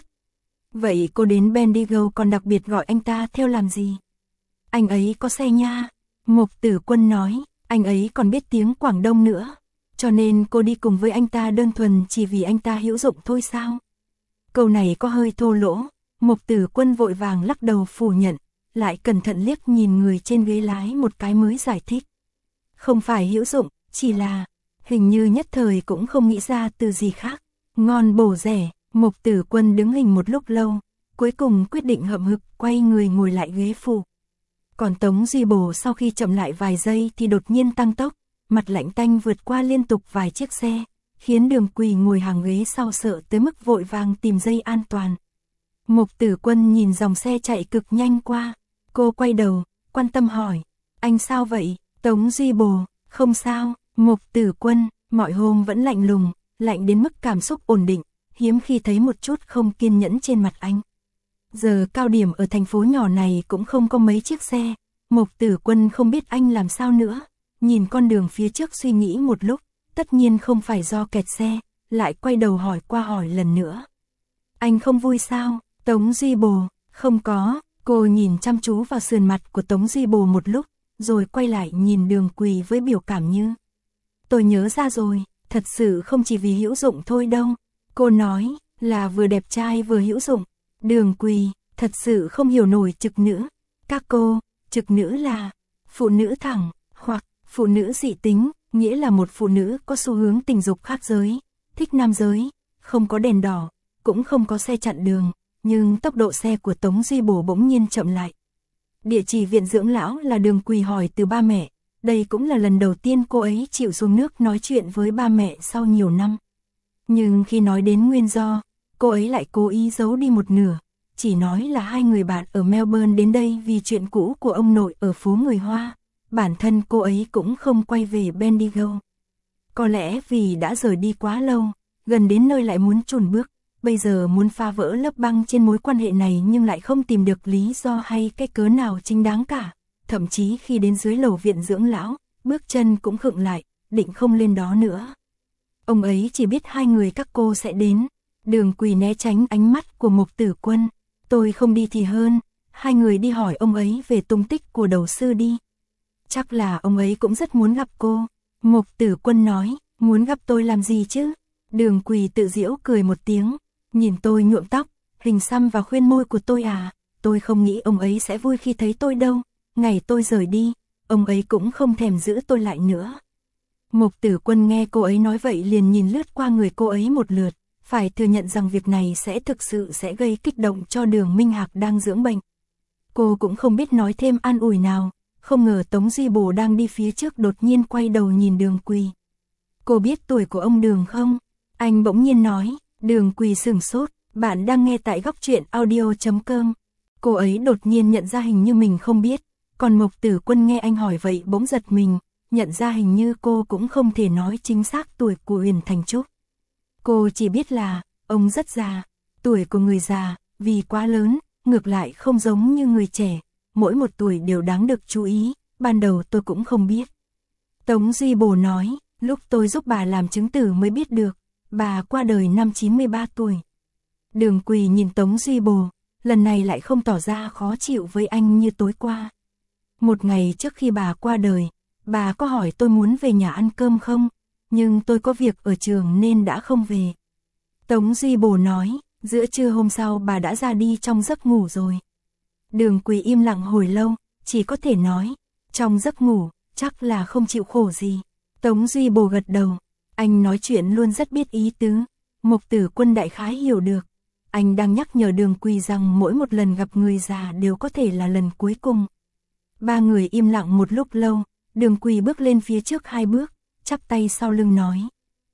Vậy cô đến Bendigo còn đặc biệt gọi anh ta theo làm gì? Anh ấy có xe nha. Mục Tử Quân nói, anh ấy còn biết tiếng Quảng Đông nữa. Cho nên cô đi cùng với anh ta đơn thuần chỉ vì anh ta hữu dụng thôi sao? Câu này có hơi thô lỗ. Mục Tử Quân vội vàng lắc đầu phủ nhận, lại cẩn thận liếc nhìn người trên ghế lái một cái mới giải thích. Không phải hữu dụng, chỉ là... Hình như nhất thời cũng không nghĩ ra từ gì khác. Ngon bổ rẻ, Mục Tử Quân đứng hình một lúc lâu, cuối cùng quyết định hậm hực quay người ngồi lại ghế phụ. Còn Tống Duy Bồ sau khi chậm lại vài giây thì đột nhiên tăng tốc, mặt lạnh tanh vượt qua liên tục vài chiếc xe, khiến Đường Quỳ ngồi hàng ghế sau sợ tới mức vội vàng tìm dây an toàn. Mục Tử Quân nhìn dòng xe chạy cực nhanh qua, cô quay đầu, quan tâm hỏi, anh sao vậy? Tống Duy Bồ, không sao. Mục Tử Quân, mọi hôm vẫn lạnh lùng, lạnh đến mức cảm xúc ổn định, hiếm khi thấy một chút không kiên nhẫn trên mặt anh. Giờ cao điểm ở thành phố nhỏ này cũng không có mấy chiếc xe, Mục Tử Quân không biết anh làm sao nữa, nhìn con đường phía trước suy nghĩ một lúc, tất nhiên không phải do kẹt xe, lại quay đầu hỏi qua hỏi lần nữa. Anh không vui sao? Tống Duy Bồ, không có, cô nhìn chăm chú vào sườn mặt của Tống Duy Bồ một lúc, rồi quay lại nhìn Đường Quỳ với biểu cảm như. Tôi nhớ ra rồi, thật sự không chỉ vì hữu dụng thôi đâu. Cô nói, là vừa đẹp trai vừa hữu dụng. Đường Quỳ, thật sự không hiểu nổi trực nữ. Các cô, trực nữ là phụ nữ thẳng, hoặc phụ nữ dị tính, nghĩa là một phụ nữ có xu hướng tình dục khác giới, thích nam giới, không có đèn đỏ, cũng không có xe chặn đường, nhưng tốc độ xe của Tống Duy Bồ bỗng nhiên chậm lại. Địa chỉ viện dưỡng lão là Đường Quỳ hỏi từ ba mẹ. Đây cũng là lần đầu tiên cô ấy chịu xuống nước nói chuyện với ba mẹ sau nhiều năm. Nhưng khi nói đến nguyên do, cô ấy lại cố ý giấu đi một nửa, chỉ nói là hai người bạn ở Melbourne đến đây vì chuyện cũ của ông nội ở phố người Hoa, bản thân cô ấy cũng không quay về Bendigo. Có lẽ vì đã rời đi quá lâu, gần đến nơi lại muốn chùn bước, bây giờ muốn phá vỡ lớp băng trên mối quan hệ này nhưng lại không tìm được lý do hay cái cớ nào chính đáng cả. Thậm chí khi đến dưới lầu viện dưỡng lão, bước chân cũng khựng lại, định không lên đó nữa. Ông ấy chỉ biết hai người các cô sẽ đến. Đường Quỳ né tránh ánh mắt của Mục Tử Quân. Tôi không đi thì hơn, hai người đi hỏi ông ấy về tung tích của đầu sư đi. Chắc là ông ấy cũng rất muốn gặp cô. Mục Tử Quân nói, muốn gặp tôi làm gì chứ? Đường Quỳ tự giễu cười một tiếng, nhìn tôi nhuộm tóc, hình xăm và khuyên môi của tôi à, tôi không nghĩ ông ấy sẽ vui khi thấy tôi đâu. Ngày tôi rời đi, ông ấy cũng không thèm giữ tôi lại nữa. Mục Tử Quân nghe cô ấy nói vậy liền nhìn lướt qua người cô ấy một lượt, phải thừa nhận rằng việc này thực sự sẽ gây kích động cho Đường Minh Hạc đang dưỡng bệnh. Cô cũng không biết nói thêm an ủi nào, không ngờ Tống Duy Bồ đang đi phía trước đột nhiên quay đầu nhìn Đường Quỳ. Cô biết tuổi của ông Đường không? Anh bỗng nhiên nói. Đường Quỳ sửng sốt, bạn đang nghe tại góc truyện audio.com. Cô ấy đột nhiên nhận ra hình như mình không biết, còn Mục Tử Quân nghe anh hỏi vậy bỗng giật mình, nhận ra hình như cô cũng không thể nói chính xác tuổi của Uyển Thành Trúc. Cô chỉ biết là, ông rất già, tuổi của người già, vì quá lớn, ngược lại không giống như người trẻ, mỗi một tuổi đều đáng được chú ý, ban đầu tôi cũng không biết. Tống Duy Bồ nói, lúc tôi giúp bà làm chứng tử mới biết được, bà qua đời năm 93 tuổi. Đường Quỳ nhìn Tống Duy Bồ, lần này lại không tỏ ra khó chịu với anh như tối qua. Một ngày trước khi bà qua đời, bà có hỏi tôi muốn về nhà ăn cơm không, nhưng tôi có việc ở trường nên đã không về. Tống Duy Bồ nói, giữa trưa hôm sau bà đã ra đi trong giấc ngủ rồi. Đường Quỳ im lặng hồi lâu, chỉ có thể nói, trong giấc ngủ, chắc là không chịu khổ gì. Tống Duy Bồ gật đầu, anh nói chuyện luôn rất biết ý tứ. Mục Tử Quân đại khái hiểu được, anh đang nhắc nhở Đường Quỳ rằng mỗi một lần gặp người già đều có thể là lần cuối cùng. Ba người im lặng một lúc lâu, Đường Quỳ bước lên phía trước 2 bước, chắp tay sau lưng nói.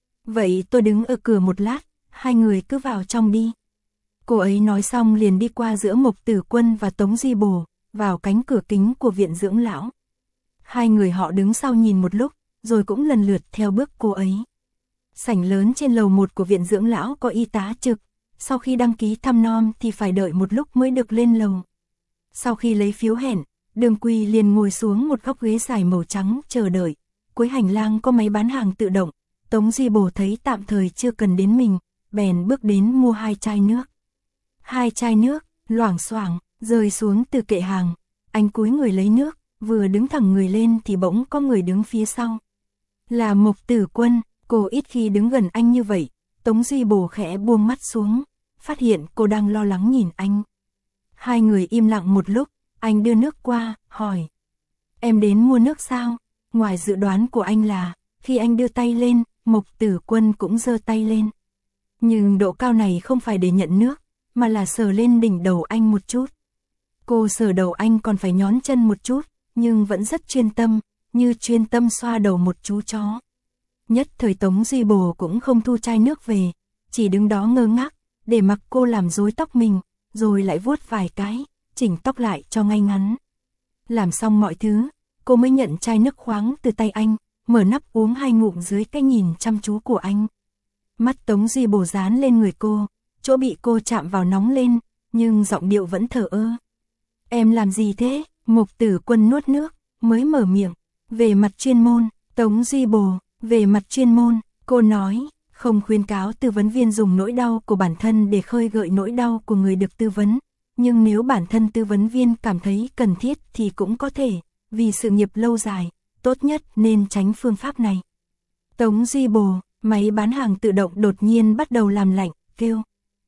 Vậy tôi đứng ở cửa một lát, hai người cứ vào trong đi. Cô ấy nói xong liền đi qua giữa Mục Tử Quân và Tống Duy Bồ, vào cánh cửa kính của viện dưỡng lão. Hai người họ đứng sau nhìn một lúc, rồi cũng lần lượt theo bước cô ấy. Sảnh lớn trên lầu 1 của viện dưỡng lão có y tá trực, sau khi đăng ký thăm nom thì phải đợi một lúc mới được lên lầu. Sau khi lấy phiếu hẹn, Đường Quỳ liền ngồi xuống một góc ghế dài màu trắng chờ đợi. Cuối hành lang có máy bán hàng tự động, Tống Duy Bồ thấy tạm thời chưa cần đến mình, bèn bước đến mua 2 chai nước. 2 chai nước, loảng xoảng, rơi xuống từ kệ hàng. Anh cúi người lấy nước, vừa đứng thẳng người lên thì bỗng có người đứng phía sau. Là Mục Tử Quân, cô ít khi đứng gần anh như vậy. Tống Duy Bồ khẽ buông mắt xuống, phát hiện cô đang lo lắng nhìn anh. Hai người im lặng một lúc, anh đưa nước qua, hỏi. Em đến mua nước sao? Ngoài dự đoán của anh là, khi anh đưa tay lên, Mục Tử Quân cũng giơ tay lên. Nhưng độ cao này không phải để nhận nước, mà là sờ lên đỉnh đầu anh một chút. Cô sờ đầu anh còn phải nhón chân một chút, nhưng vẫn rất chuyên tâm, như chuyên tâm xoa đầu một chú chó. Nhất thời Tống Duy Bồ cũng không thu chai nước về, chỉ đứng đó ngơ ngác, để mặc cô làm rối tóc mình, rồi lại vuốt vài cái, chỉnh tóc lại cho ngay ngắn. Làm xong mọi thứ, cô mới nhận chai nước khoáng từ tay anh, mở nắp uống 2 ngụm dưới cái nhìn chăm chú của anh. Mắt Tống Duy Bồ dán lên người cô, chỗ bị cô chạm vào nóng lên, nhưng giọng điệu vẫn thờ ơ. Em làm gì thế? Mục Tử Quân nuốt nước, mới mở miệng. Về mặt chuyên môn, Tống Duy Bồ, về mặt chuyên môn, cô nói, không khuyến cáo tư vấn viên dùng nỗi đau của bản thân để khơi gợi nỗi đau của người được tư vấn. Nhưng nếu bản thân tư vấn viên cảm thấy cần thiết thì cũng có thể, vì sự nghiệp lâu dài, tốt nhất nên tránh phương pháp này. Tống Duy Bồ, máy bán hàng tự động đột nhiên bắt đầu làm lạnh, kêu.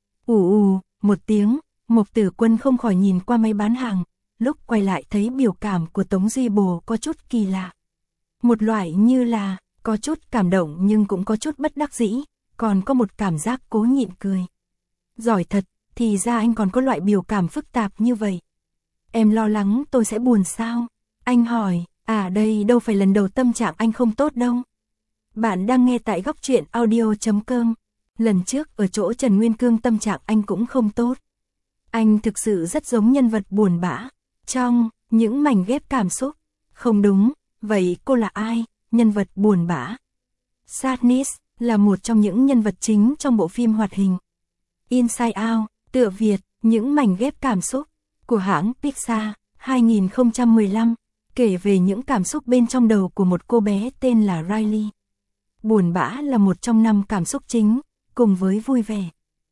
Một tiếng, Mục Tử Quân không khỏi nhìn qua máy bán hàng, lúc quay lại thấy biểu cảm của Tống Duy Bồ có chút kỳ lạ. Một loại như là, có chút cảm động nhưng cũng có chút bất đắc dĩ, còn có một cảm giác cố nhịn cười. Giỏi thật, thì ra anh còn có loại biểu cảm phức tạp như vậy. Em lo lắng tôi sẽ buồn sao? Anh hỏi, đây đâu phải lần đầu tâm trạng anh không tốt đâu. Bạn đang nghe tại góc truyện audio.com. Lần trước ở chỗ Trần Nguyên Cương tâm trạng anh cũng không tốt. Anh thực sự rất giống nhân vật buồn bã, trong những mảnh ghép cảm xúc. Không đúng, vậy cô là ai, nhân vật buồn bã? Sadness là một trong những nhân vật chính trong bộ phim hoạt hình Inside Out, tựa Việt, những mảnh ghép cảm xúc của hãng Pixar, 2015, kể về những cảm xúc bên trong đầu của một cô bé tên là Riley. Buồn bã là một trong 5 cảm xúc chính, cùng với vui vẻ,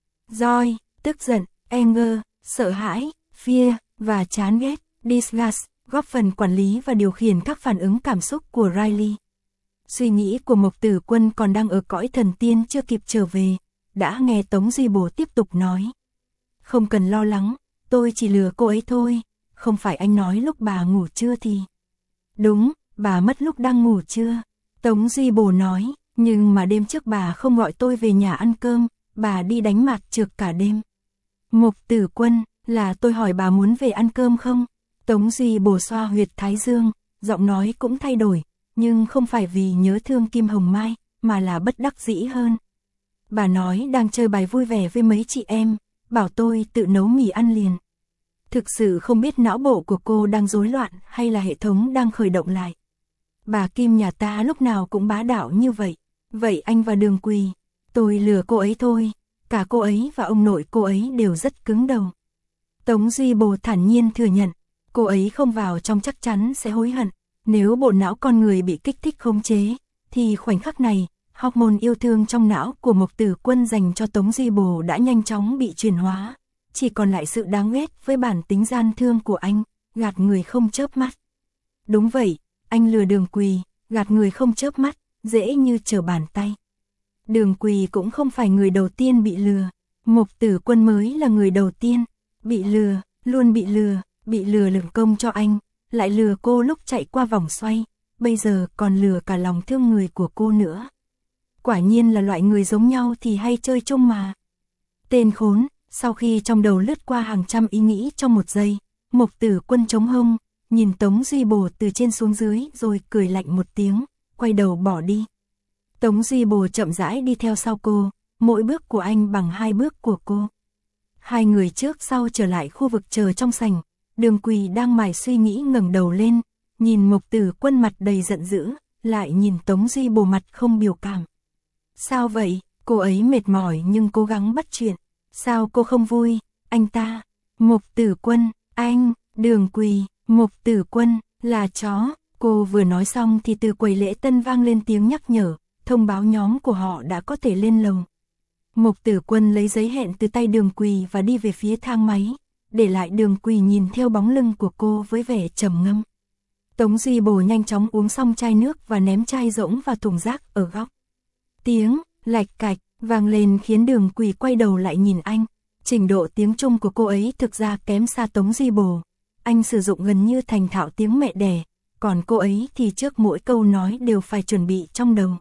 joy, tức giận, anger, sợ hãi, fear và chán ghét, disgust, góp phần quản lý và điều khiển các phản ứng cảm xúc của Riley. Suy nghĩ của Mộc Tử Quân còn đang ở cõi thần tiên chưa kịp trở về, đã nghe Tống Duy Bồ tiếp tục nói. Không cần lo lắng, tôi chỉ lừa cô ấy thôi, không phải anh nói lúc bà ngủ trưa thì... Đúng, bà mất lúc đang ngủ trưa. Tống Duy Bồ nói, nhưng mà đêm trước bà không gọi tôi về nhà ăn cơm, bà đi đánh mạt trược cả đêm. Mộc Tử Quân, là tôi hỏi bà muốn về ăn cơm không? Tống Duy Bồ xoa huyệt thái dương, giọng nói cũng thay đổi, nhưng không phải vì nhớ thương Kim Hồng Mai, mà là bất đắc dĩ hơn. Bà nói đang chơi bài vui vẻ với mấy chị em, bảo tôi tự nấu mì ăn liền. Thực sự không biết não bộ của cô đang rối loạn hay là hệ thống đang khởi động lại. Bà Kim nhà ta lúc nào cũng bá đạo như vậy. Vậy anh và Đường Quỳ, tôi lừa cô ấy thôi, cả cô ấy và ông nội cô ấy đều rất cứng đầu. Tống Duy Bồ thản nhiên thừa nhận, cô ấy không vào trong chắc chắn sẽ hối hận. Nếu bộ não con người bị kích thích khống chế, thì khoảnh khắc này, hormone yêu thương trong não của Mộc Tử Quân dành cho Tống Duy Bồ đã nhanh chóng bị chuyển hóa. Chỉ còn lại sự đáng ghét với bản tính gian thương của anh, gạt người không chớp mắt. Đúng vậy, anh lừa Đường Quỳ, gạt người không chớp mắt, dễ như trở bàn tay. Đường Quỳ cũng không phải người đầu tiên bị lừa, Mộc Tử Quân mới là người đầu tiên, bị lừa, luôn bị lừa lừng công cho anh, lại lừa cô lúc chạy qua vòng xoay, bây giờ còn lừa cả lòng thương người của cô nữa. Quả nhiên là loại người giống nhau thì hay chơi chung mà. Tên khốn, sau khi trong đầu lướt qua hàng trăm ý nghĩ trong một giây, Mộc Tử Quân chống hông, nhìn Tống Duy Bồ từ trên xuống dưới rồi cười lạnh một tiếng, quay đầu bỏ đi. Tống Duy Bồ chậm rãi đi theo sau cô, mỗi bước của anh bằng 2 bước của cô. Hai người trước sau trở lại khu vực chờ trong sảnh, Đường Quỳ đang mải suy nghĩ ngẩng đầu lên, nhìn Mộc Tử Quân mặt đầy giận dữ, lại nhìn Tống Duy Bồ mặt không biểu cảm. Sao vậy? Cô ấy mệt mỏi nhưng cố gắng bắt chuyện. Sao cô không vui? Anh ta. Mộc Tử Quân, anh, Đường Quỳ, Mộc Tử Quân, là chó. Cô vừa nói xong thì từ quầy lễ tân vang lên tiếng nhắc nhở, thông báo nhóm của họ đã có thể lên lầu. Mộc Tử Quân lấy giấy hẹn từ tay Đường Quỳ và đi về phía thang máy, để lại Đường Quỳ nhìn theo bóng lưng của cô với vẻ trầm ngâm. Tống Duy Bồ nhanh chóng uống xong chai nước và ném chai rỗng vào thùng rác ở góc. Tiếng lạch cạch vang lên khiến Đường Quỳ quay đầu lại nhìn anh. Trình độ tiếng Trung của cô ấy thực ra kém xa Tống Duy Bồ. Anh sử dụng gần như thành thạo tiếng mẹ đẻ, còn cô ấy thì trước mỗi câu nói đều phải chuẩn bị trong đầu.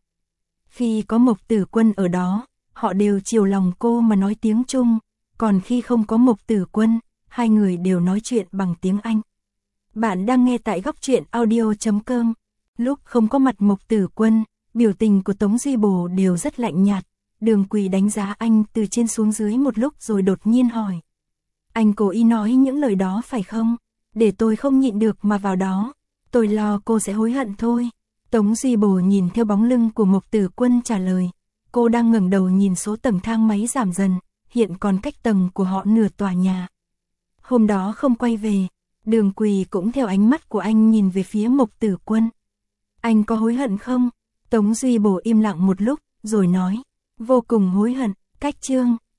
Khi có Mộc Tử Quân ở đó, họ đều chiều lòng cô mà nói tiếng Trung, còn khi không có Mộc Tử Quân, hai người đều nói chuyện bằng tiếng Anh. Bạn đang nghe tại góc truyện audio.com. Lúc không có mặt Mộc Tử Quân, biểu tình của Tống Duy Bồ đều rất lạnh nhạt. Đường Quỳ đánh giá anh từ trên xuống dưới một lúc rồi đột nhiên hỏi. Anh cố ý nói những lời đó phải không? Để tôi không nhịn được mà vào đó. Tôi lo cô sẽ hối hận thôi. Tống Duy Bồ nhìn theo bóng lưng của Mộc Tử Quân trả lời. Cô đang ngẩng đầu nhìn số tầng thang máy giảm dần, hiện còn cách tầng của họ nửa tòa nhà. Hôm đó không quay về, Đường Quỳ cũng theo ánh mắt của anh nhìn về phía Mộc Tử Quân. Anh có hối hận không? Tống Duy Bồ im lặng một lúc, rồi nói. Vô cùng hối hận. Cách chương